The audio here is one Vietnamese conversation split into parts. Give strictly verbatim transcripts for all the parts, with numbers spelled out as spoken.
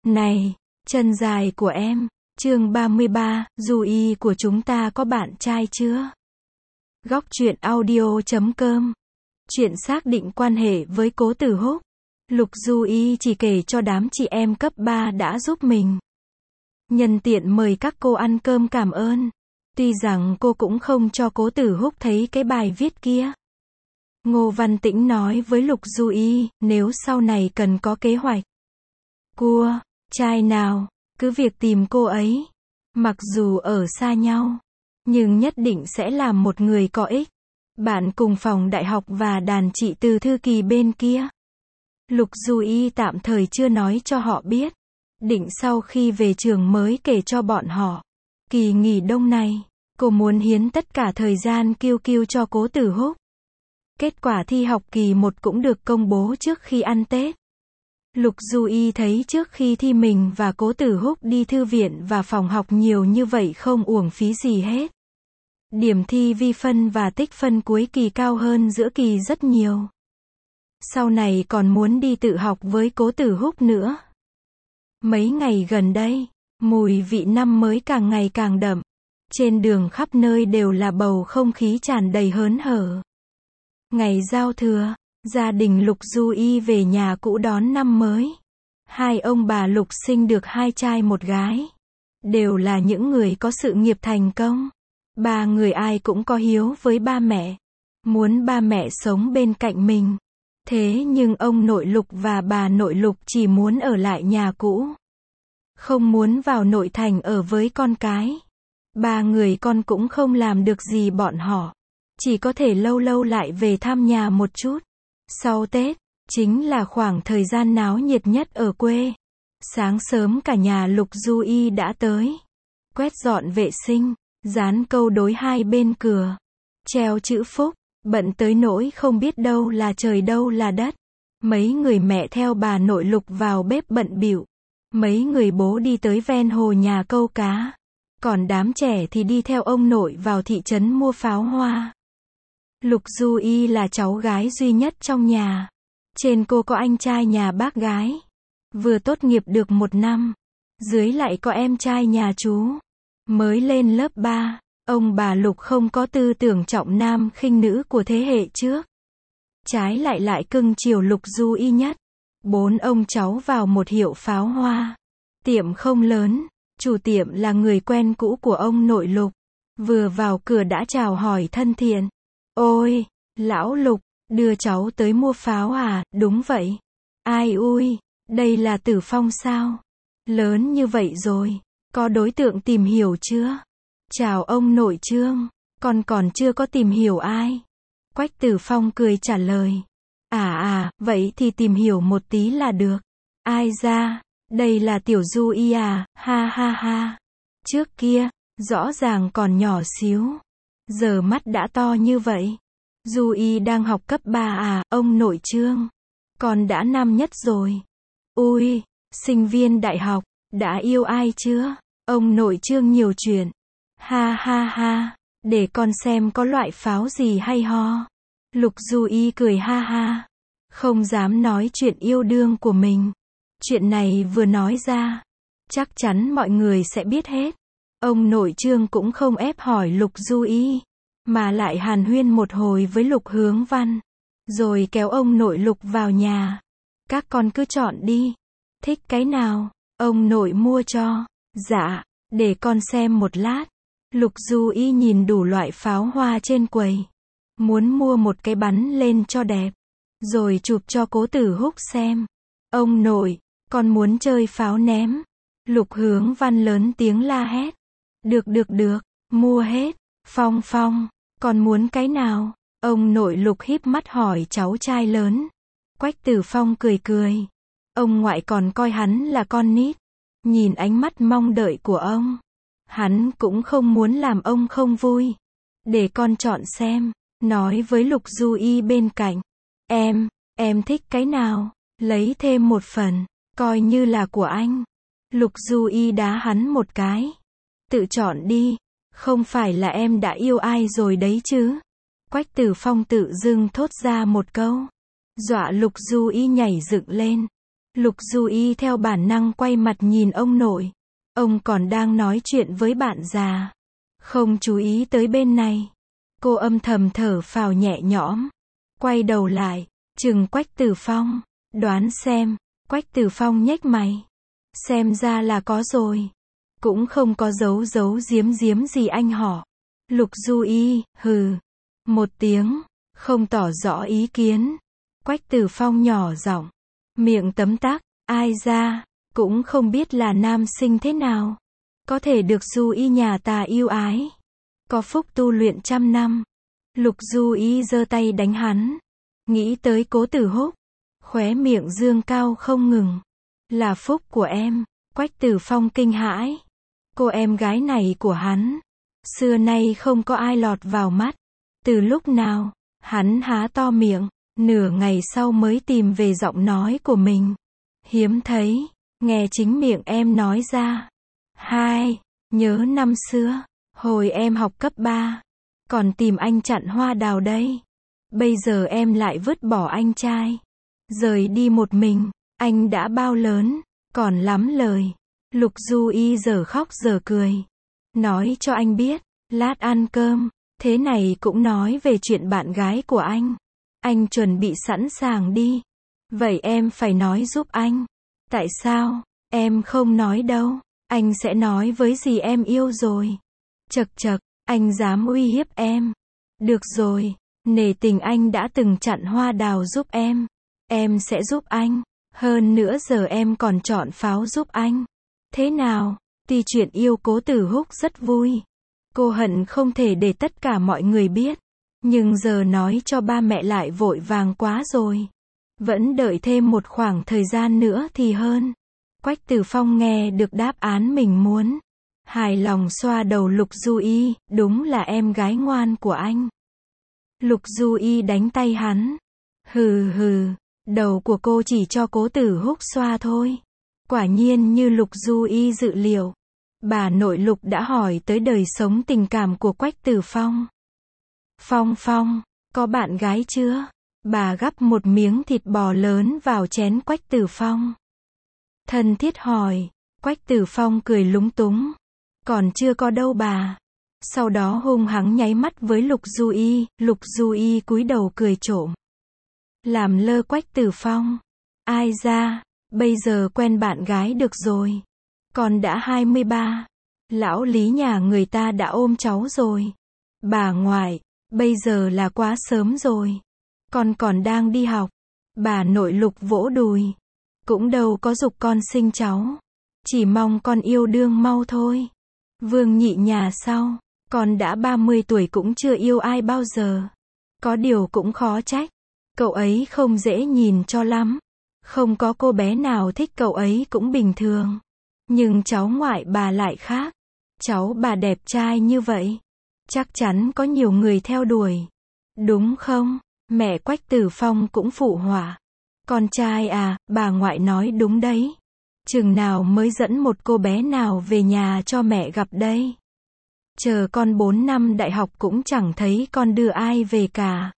Này, chân dài của em. Chương ba mươi ba, Du Y của chúng ta có bạn trai chưa? Góc truyện audio chấm com. Chuyện xác định quan hệ với Cố Tử Húc. Lục Du Y chỉ kể cho đám chị em cấp ba đã giúp mình. Nhân tiện mời các cô ăn cơm cảm ơn. Tuy rằng cô cũng không cho Cố Tử Húc thấy cái bài viết kia. Ngô Văn Tĩnh nói với Lục Du Y, nếu sau này cần có kế hoạch cua trai nào, cứ việc tìm cô ấy. Mặc dù ở xa nhau, nhưng nhất định sẽ làm một người có ích. Bạn cùng phòng đại học và đàn chị từ Thư Kỳ bên kia. Lục Du Y tạm thời chưa nói cho họ biết. Định sau khi về trường mới kể cho bọn họ. Kỳ nghỉ đông này, cô muốn hiến tất cả thời gian kiêu kiêu cho Cố Tử Húc. Kết quả thi học kỳ một cũng được công bố trước khi ăn Tết. Lục Du Y thấy trước khi thi mình và Cố Tử Húc đi thư viện và phòng học nhiều như vậy không uổng phí gì hết. Điểm thi vi phân và tích phân cuối kỳ cao hơn giữa kỳ rất nhiều. Sau này còn muốn đi tự học với Cố Tử Húc nữa. Mấy ngày gần đây, mùi vị năm mới càng ngày càng đậm. Trên đường khắp nơi đều là bầu không khí tràn đầy hớn hở. Ngày giao thừa, gia đình Lục Du Y về nhà cũ đón năm mới. Hai ông bà Lục sinh được hai trai một gái. Đều là những người có sự nghiệp thành công. Ba người ai cũng có hiếu với ba mẹ. Muốn ba mẹ sống bên cạnh mình. Thế nhưng ông nội Lục và bà nội Lục chỉ muốn ở lại nhà cũ. Không muốn vào nội thành ở với con cái. Ba người con cũng không làm được gì bọn họ. Chỉ có thể lâu lâu lại về thăm nhà một chút. Sau Tết, chính là khoảng thời gian náo nhiệt nhất ở quê. Sáng sớm cả nhà Lục Du Y đã tới. Quét dọn vệ sinh, dán câu đối hai bên cửa. Treo chữ phúc, bận tới nỗi không biết đâu là trời đâu là đất. Mấy người mẹ theo bà nội Lục vào bếp bận bịu. Mấy người bố đi tới ven hồ nhà câu cá. Còn đám trẻ thì đi theo ông nội vào thị trấn mua pháo hoa. Lục Du Y là cháu gái duy nhất trong nhà. Trên cô có anh trai nhà bác gái. Vừa tốt nghiệp được một năm. Dưới lại có em trai nhà chú. Mới lên lớp ba. Ông bà Lục không có tư tưởng trọng nam khinh nữ của thế hệ trước. Trái lại lại cưng chiều Lục Du Y nhất. Bốn ông cháu vào một hiệu pháo hoa. Tiệm không lớn. Chủ tiệm là người quen cũ của ông nội Lục. Vừa vào cửa đã chào hỏi thân thiện. Ôi, lão Lục, đưa cháu tới mua pháo à? Đúng vậy. Ai ui, đây là Tử Phong sao? Lớn như vậy rồi, có đối tượng tìm hiểu chưa? Chào ông nội Trương, con còn chưa có tìm hiểu ai. Quách Tử Phong cười trả lời. À à, vậy thì tìm hiểu một tí là được. Ai ra, đây là Tiểu Du Y à, ha ha ha. Trước kia, rõ ràng còn nhỏ xíu. Giờ mắt đã to như vậy. Du Y đang học cấp ba à, ông nội Trương. Con đã năm nhất rồi. Ui, sinh viên đại học, đã yêu ai chưa? Ông nội Trương nhiều chuyện. Ha ha ha, để con xem có loại pháo gì hay ho. Lục Du Y cười ha ha. Không dám nói chuyện yêu đương của mình. Chuyện này vừa nói ra, chắc chắn mọi người sẽ biết hết. Ông nội Trương cũng không ép hỏi Lục Du Y, mà lại hàn huyên một hồi với Lục Hướng Văn. Rồi kéo ông nội Lục vào nhà. Các con cứ chọn đi. Thích cái nào, ông nội mua cho. Dạ, để con xem một lát. Lục Du Y nhìn đủ loại pháo hoa trên quầy. Muốn mua một cái bắn lên cho đẹp. Rồi chụp cho Cố Tử Húc xem. Ông nội, con muốn chơi pháo ném. Lục Hướng Văn lớn tiếng la hét. Được được được, mua hết. Phong Phong, con muốn cái nào? Ông nội Lục híp mắt hỏi cháu trai lớn. Quách Tử Phong cười cười. Ông ngoại còn coi hắn là con nít. Nhìn ánh mắt mong đợi của ông, hắn cũng không muốn làm ông không vui. Để con chọn xem. Nói với Lục Du Y bên cạnh. Em, em thích cái nào? Lấy thêm một phần, coi như là của anh. Lục Du Y đá hắn một cái. Tự chọn đi. Không phải là em đã yêu ai rồi đấy chứ? Quách Tử Phong tự dưng thốt ra một câu. Dọa Lục Du Y nhảy dựng lên. Lục Du Y theo bản năng quay mặt nhìn ông nội. Ông còn đang nói chuyện với bạn già. Không chú ý tới bên này. Cô âm thầm thở phào nhẹ nhõm. Quay đầu lại, chừng Quách Tử Phong. Đoán xem, Quách Tử Phong nhếch mày. Xem ra là có rồi. Cũng không có giấu giấu giếm giếm gì anh họ. Lục Du Y, hừ. Một tiếng, không tỏ rõ ý kiến. Quách Tử Phong nhỏ giọng. Miệng tấm tắc, ai ra, cũng không biết là nam sinh thế nào. Có thể được Du Y nhà ta yêu ái. Có phúc tu luyện trăm năm. Lục Du Y giơ tay đánh hắn. Nghĩ tới Cố Tử Húc. Khóe miệng dương cao không ngừng. Là phúc của em. Quách Tử Phong kinh hãi. Cô em gái này của hắn. Xưa nay không có ai lọt vào mắt. Từ lúc nào, hắn há to miệng. Nửa ngày sau mới tìm về giọng nói của mình. Hiếm thấy, nghe chính miệng em nói ra. Hai, nhớ năm xưa, hồi em học cấp ba, còn tìm anh chặn hoa đào đây. Bây giờ em lại vứt bỏ anh trai, rời đi một mình, anh đã bao lớn, còn lắm lời. Lục Du Y giờ khóc giờ cười. Nói cho anh biết, lát ăn cơm, thế này cũng nói về chuyện bạn gái của anh. Anh chuẩn bị sẵn sàng đi. Vậy em phải nói giúp anh. Tại sao? Em không nói đâu. Anh sẽ nói với dì em yêu rồi. Chật chật, anh dám uy hiếp em. Được rồi, nể tình anh đã từng chặn hoa đào giúp em. Em sẽ giúp anh. Hơn nữa giờ em còn chọn pháo giúp anh. Thế nào? Tuy chuyện yêu Cố Tử Húc rất vui. Cô hận không thể để tất cả mọi người biết. Nhưng giờ nói cho ba mẹ lại vội vàng quá rồi. Vẫn đợi thêm một khoảng thời gian nữa thì hơn. Quách Tử Phong nghe được đáp án mình muốn. Hài lòng xoa đầu Lục Du Y, đúng là em gái ngoan của anh. Lục Du Y đánh tay hắn. Hừ hừ, đầu của cô chỉ cho Cố Tử Húc xoa thôi. Quả nhiên như Lục Du Y dự liệu. Bà nội Lục đã hỏi tới đời sống tình cảm của Quách Tử Phong. Phong Phong, có bạn gái chưa? Bà gắp một miếng thịt bò lớn vào chén Quách Tử Phong. Thân thiết hỏi. Quách Tử Phong cười lúng túng. Còn chưa có đâu bà. Sau đó hung hăng nháy mắt với Lục Du Y. Lục Du Y cúi đầu cười trộm. Làm lơ Quách Tử Phong. Ai ra, bây giờ quen bạn gái được rồi. Con đã hai mươi ba. Lão Lý nhà người ta đã ôm cháu rồi. Bà ngoại, bây giờ là quá sớm rồi. Con còn đang đi học. Bà nội Lục vỗ đùi. Cũng đâu có giục con sinh cháu. Chỉ mong con yêu đương mau thôi. Vương Nhị nhà sau. Con đã ba mươi tuổi cũng chưa yêu ai bao giờ. Có điều cũng khó trách. Cậu ấy không dễ nhìn cho lắm. Không có cô bé nào thích cậu ấy cũng bình thường. Nhưng cháu ngoại bà lại khác. Cháu bà đẹp trai như vậy. Chắc chắn có nhiều người theo đuổi. Đúng không? Mẹ Quách Tử Phong cũng phụ họa. Con trai à, bà ngoại nói đúng đấy. Chừng nào mới dẫn một cô bé nào về nhà cho mẹ gặp đây. Chờ con bốn năm đại học cũng chẳng thấy con đưa ai về cả.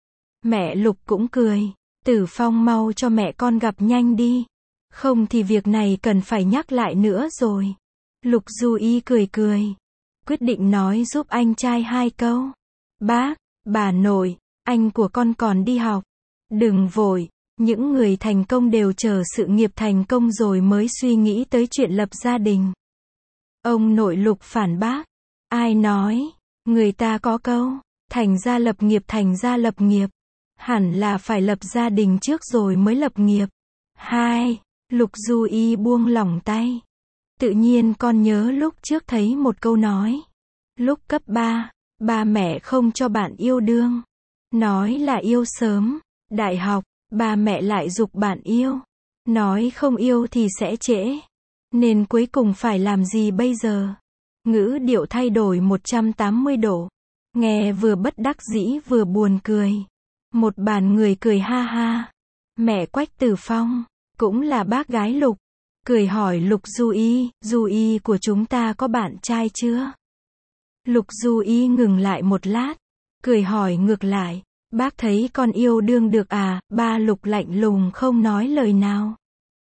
Mẹ Lục cũng cười. Tử Phong mau cho mẹ con gặp nhanh đi. Không thì việc này cần phải nhắc lại nữa rồi. Lục Du Y cười cười. Quyết định nói giúp anh trai hai câu. Bác, bà nội, anh của con còn đi học. Đừng vội, những người thành công đều chờ sự nghiệp thành công rồi mới suy nghĩ tới chuyện lập gia đình. Ông nội Lục phản bác. Ai nói, người ta có câu, thành gia lập nghiệp thành gia lập nghiệp. Hẳn là phải lập gia đình trước rồi mới lập nghiệp. Hai, Lục Du Y buông lỏng tay. Tự nhiên con nhớ lúc trước thấy một câu nói. Lúc cấp ba, ba mẹ không cho bạn yêu đương. Nói là yêu sớm. Đại học, ba mẹ lại giục bạn yêu. Nói không yêu thì sẽ trễ. Nên cuối cùng phải làm gì bây giờ? Ngữ điệu thay đổi một trăm tám mươi độ. Nghe vừa bất đắc dĩ vừa buồn cười. Một bàn người cười ha ha. Mẹ Quách Tử Phong, cũng là bác gái Lục. Cười hỏi Lục Du Y, Du Y của chúng ta có bạn trai chưa? Lục Du Y ngừng lại một lát. Cười hỏi ngược lại. Bác thấy con yêu đương được à? Ba Lục lạnh lùng không nói lời nào.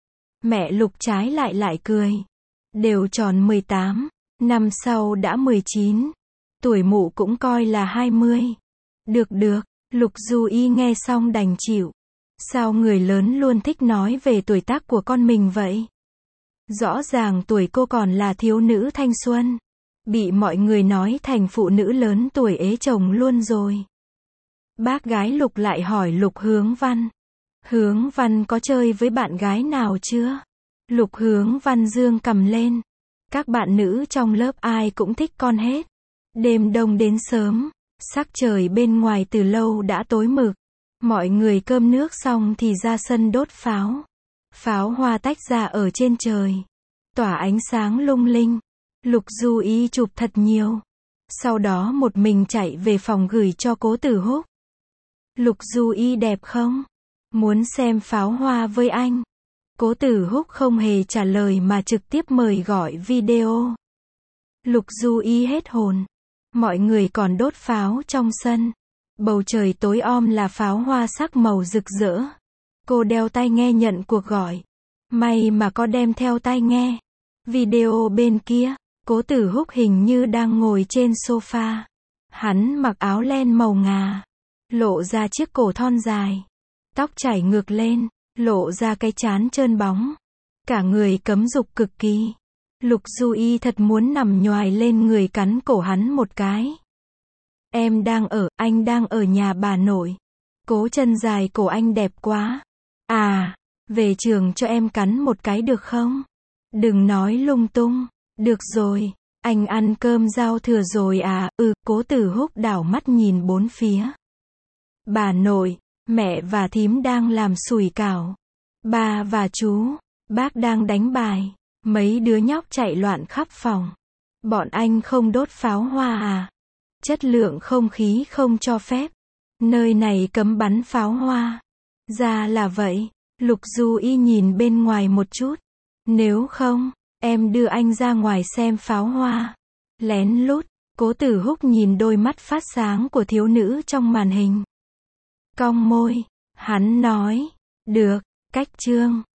Mẹ Lục trái lại lại cười. Đều tròn mười tám, năm sau đã mười chín. Tuổi mụ cũng coi là hai mươi. Được được, Lục Du Y nghe xong đành chịu. Sao người lớn luôn thích nói về tuổi tác của con mình vậy? Rõ ràng tuổi cô còn là thiếu nữ thanh xuân. Bị mọi người nói thành phụ nữ lớn tuổi ế chồng luôn rồi. Bác gái Lục lại hỏi Lục Hướng Văn. Hướng Văn có chơi với bạn gái nào chưa? Lục Hướng Văn dương cầm lên. Các bạn nữ trong lớp ai cũng thích con hết. Đêm đông đến sớm, sắc trời bên ngoài từ lâu đã tối mực. Mọi người cơm nước xong thì ra sân đốt pháo. Pháo hoa tách ra ở trên trời, tỏa ánh sáng lung linh. Lục Du Y chụp thật nhiều. Sau đó một mình chạy về phòng gửi cho Cố Tử Húc. Lục Du Y đẹp không? Muốn xem pháo hoa với anh. Cố Tử Húc không hề trả lời mà trực tiếp mời gọi video. Lục Du Y hết hồn. Mọi người còn đốt pháo trong sân. Bầu trời tối om là pháo hoa sắc màu rực rỡ. Cô đeo tai nghe nhận cuộc gọi. May mà có đem theo tai nghe. Video bên kia, Cố Tử Húc hình như đang ngồi trên sofa. Hắn mặc áo len màu ngà, lộ ra chiếc cổ thon dài. Tóc chảy ngược lên, lộ ra cái trán trơn bóng. Cả người cấm dục cực kỳ. Lục Du Y thật muốn nằm nhoài lên người cắn cổ hắn một cái. Em đang ở, anh đang ở nhà bà nội. Cố chân dài cổ anh đẹp quá. À, về trường cho em cắn một cái được không? Đừng nói lung tung. Được rồi, anh ăn cơm giao thừa rồi à? Ừ, Cố Tử Húc đảo mắt nhìn bốn phía. Bà nội, mẹ và thím đang làm sủi cảo. Ba và chú, bác đang đánh bài. Mấy đứa nhóc chạy loạn khắp phòng. Bọn anh không đốt pháo hoa à? Chất lượng không khí không cho phép. Nơi này cấm bắn pháo hoa. Ra là vậy. Lục Du Y nhìn bên ngoài một chút. Nếu không, em đưa anh ra ngoài xem pháo hoa. Lén lút, Cố Tử Húc nhìn đôi mắt phát sáng của thiếu nữ trong màn hình. Cong môi, hắn nói, được, cách chương.